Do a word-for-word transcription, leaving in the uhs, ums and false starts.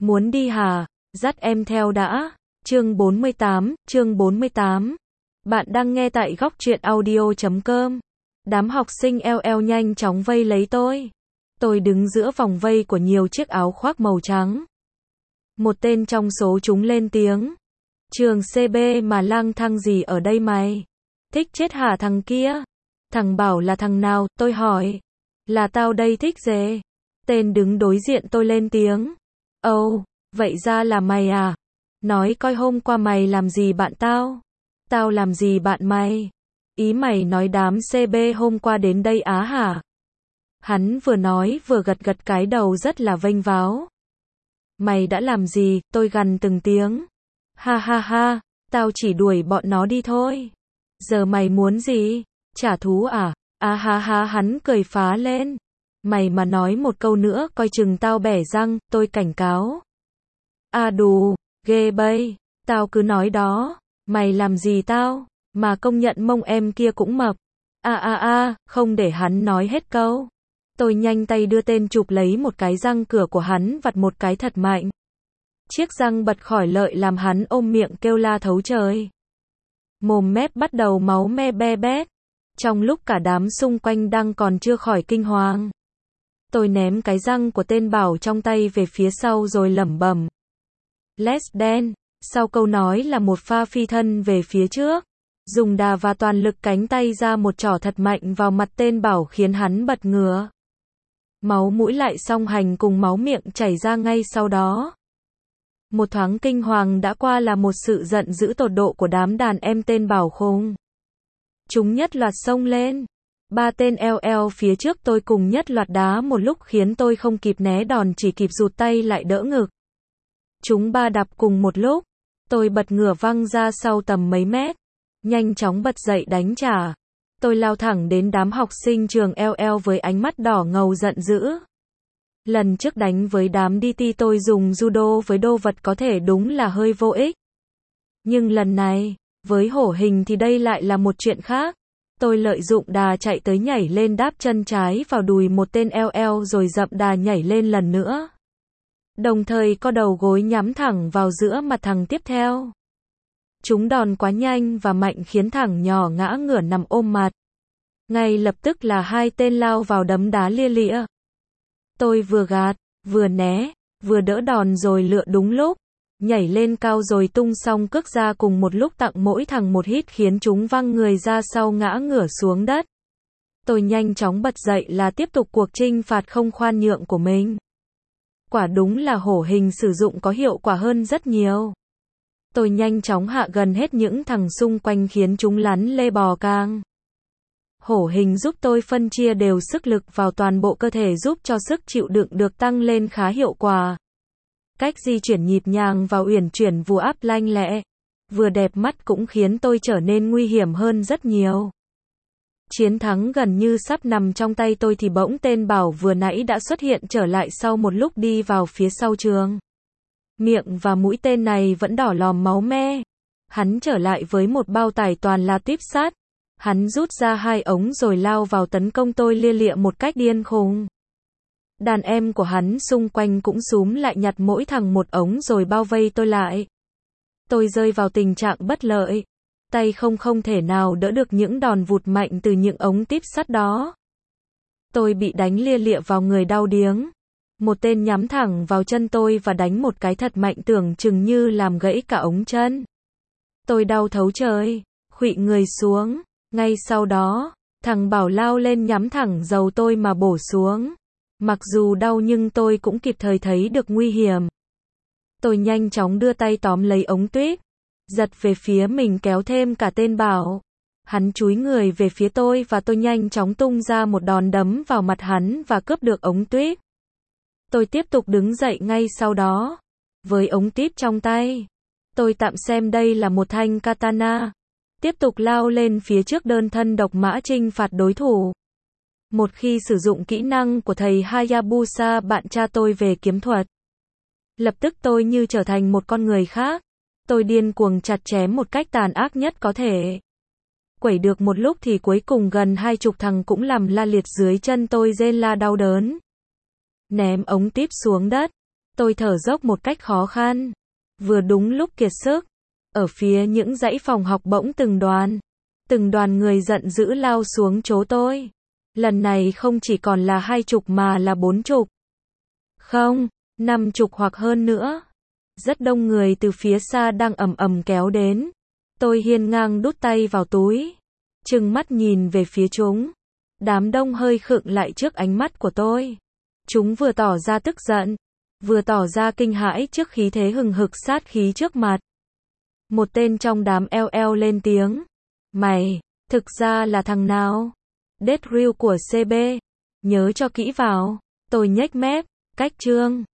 Muốn đi hả? Dắt em theo đã. Chương bốn mươi tám, chương bốn mươi tám. Bạn đang nghe tại góc truyện audio chấm com. Đám học sinh eo eo nhanh chóng vây lấy tôi. Tôi đứng giữa vòng vây của nhiều chiếc áo khoác màu trắng. Một tên trong số chúng lên tiếng. Trường xê bê mà lang thang gì ở đây mày? Thích chết hả thằng kia? Thằng bảo là thằng nào, tôi hỏi. Là tao đây thích dề. Tên đứng đối diện tôi lên tiếng. Ồ, oh, vậy ra là mày à? Nói coi hôm qua mày làm gì bạn tao? Tao làm gì bạn mày? Ý mày nói đám xê bê hôm qua đến đây á hả? Hắn vừa nói vừa gật gật cái đầu rất là vênh váo. Mày đã làm gì? Tôi gằn từng tiếng. Ha ha ha, tao chỉ đuổi bọn nó đi thôi. Giờ mày muốn gì? Trả thú à? À ha ha, hắn cười phá lên. Mày mà nói một câu nữa coi chừng tao bẻ răng, tôi cảnh cáo. À đù, ghê bây, tao cứ nói đó, mày làm gì tao, mà công nhận mông em kia cũng mập. À à à, không để hắn nói hết câu. Tôi nhanh tay đưa tên chụp lấy một cái răng cửa của hắn vặt một cái thật mạnh. Chiếc răng bật khỏi lợi làm hắn ôm miệng kêu la thấu trời. Mồm mép bắt đầu máu me be bét. Trong lúc cả đám xung quanh đang còn chưa khỏi kinh hoàng. Tôi ném cái răng của tên bảo trong tay về phía sau rồi lẩm bẩm. Let's dance. Sau câu nói là một pha phi thân về phía trước. Dùng đà và toàn lực cánh tay ra một chỏ thật mạnh vào mặt tên bảo khiến hắn bật ngửa. Máu mũi lại song hành cùng máu miệng chảy ra ngay sau đó. Một thoáng kinh hoàng đã qua là một sự giận dữ tột độ của đám đàn em tên bảo khùng. Chúng nhất loạt xông lên. Ba tên eo eo phía trước tôi cùng nhất loạt đá một lúc khiến tôi không kịp né đòn chỉ kịp rụt tay lại đỡ ngực. Chúng ba đập cùng một lúc. Tôi bật ngửa văng ra sau tầm mấy mét. Nhanh chóng bật dậy đánh trả. Tôi lao thẳng đến đám học sinh trường eo eo với ánh mắt đỏ ngầu giận dữ. Lần trước đánh với đám đê tê tôi dùng judo với đô vật có thể đúng là hơi vô ích. Nhưng lần này, với hổ hình thì đây lại là một chuyện khác. Tôi lợi dụng đà chạy tới nhảy lên đáp chân trái vào đùi một tên eo eo rồi dậm đà nhảy lên lần nữa. Đồng thời co đầu gối nhắm thẳng vào giữa mặt thằng tiếp theo. Chúng đòn quá nhanh và mạnh khiến thằng nhỏ ngã ngửa nằm ôm mặt. Ngay lập tức là hai tên lao vào đấm đá lia lịa. Tôi vừa gạt, vừa né, vừa đỡ đòn rồi lựa đúng lúc. Nhảy lên cao rồi tung xong cước ra cùng một lúc tặng mỗi thằng một hít khiến chúng văng người ra sau ngã ngửa xuống đất. Tôi nhanh chóng bật dậy là tiếp tục cuộc chinh phạt không khoan nhượng của mình. Quả đúng là hổ hình sử dụng có hiệu quả hơn rất nhiều. Tôi nhanh chóng hạ gần hết những thằng xung quanh khiến chúng lắn lê bò càng. Hổ hình giúp tôi phân chia đều sức lực vào toàn bộ cơ thể giúp cho sức chịu đựng được tăng lên khá hiệu quả. Cách di chuyển nhịp nhàng và uyển chuyển vù áp lanh lẹ, vừa đẹp mắt cũng khiến tôi trở nên nguy hiểm hơn rất nhiều. Chiến thắng gần như sắp nằm trong tay tôi thì bỗng tên bảo vừa nãy đã xuất hiện trở lại sau một lúc đi vào phía sau trường. Miệng và mũi tên này vẫn đỏ lòm máu me. Hắn trở lại với một bao tải toàn là tuyếp sắt. Hắn rút ra hai ống rồi lao vào tấn công tôi lia lịa một cách điên khùng. Đàn em của hắn xung quanh cũng xúm lại nhặt mỗi thằng một ống rồi bao vây tôi lại. Tôi rơi vào tình trạng bất lợi. Tay không không thể nào đỡ được những đòn vụt mạnh từ những ống tuyếp sắt đó. Tôi bị đánh lia lịa vào người đau điếng. Một tên nhắm thẳng vào chân tôi và đánh một cái thật mạnh tưởng chừng như làm gãy cả ống chân. Tôi đau thấu trời, khuỵu người xuống. Ngay sau đó, thằng bảo lao lên nhắm thẳng dầu tôi mà bổ xuống. Mặc dù đau nhưng tôi cũng kịp thời thấy được nguy hiểm. Tôi nhanh chóng đưa tay tóm lấy ống tuyếp, giật về phía mình kéo thêm cả tên bảo. Hắn chúi người về phía tôi và tôi nhanh chóng tung ra một đòn đấm vào mặt hắn và cướp được ống tuyếp. Tôi tiếp tục đứng dậy ngay sau đó. Với ống tuyếp trong tay, tôi tạm xem đây là một thanh katana. Tiếp tục lao lên phía trước đơn thân độc mã chinh phạt đối thủ. Một khi sử dụng kỹ năng của thầy Hayabusa bạn cha tôi về kiếm thuật. Lập tức tôi như trở thành một con người khác. Tôi điên cuồng chặt chém một cách tàn ác nhất có thể. Quẩy được một lúc thì cuối cùng gần hai chục thằng cũng làm la liệt dưới chân tôi rên la đau đớn. Ném ống tuyếp xuống đất. Tôi thở dốc một cách khó khăn. Vừa đúng lúc kiệt sức. Ở phía những dãy phòng học bỗng từng đoàn. Từng đoàn người giận dữ lao xuống chỗ tôi. Lần này không chỉ còn là hai chục mà là bốn chục. Không, năm chục hoặc hơn nữa. Rất đông người từ phía xa đang ầm ầm kéo đến. Tôi hiên ngang đút tay vào túi. Trừng mắt nhìn về phía chúng. Đám đông hơi khựng lại trước ánh mắt của tôi. Chúng vừa tỏ ra tức giận, vừa tỏ ra kinh hãi trước khí thế hừng hực sát khí trước mặt. Một tên trong đám eo eo lên tiếng. Mày, thực ra là thằng nào? Death Reel của xê bê. Nhớ cho kỹ vào. Tôi nhếch mép, cách chương.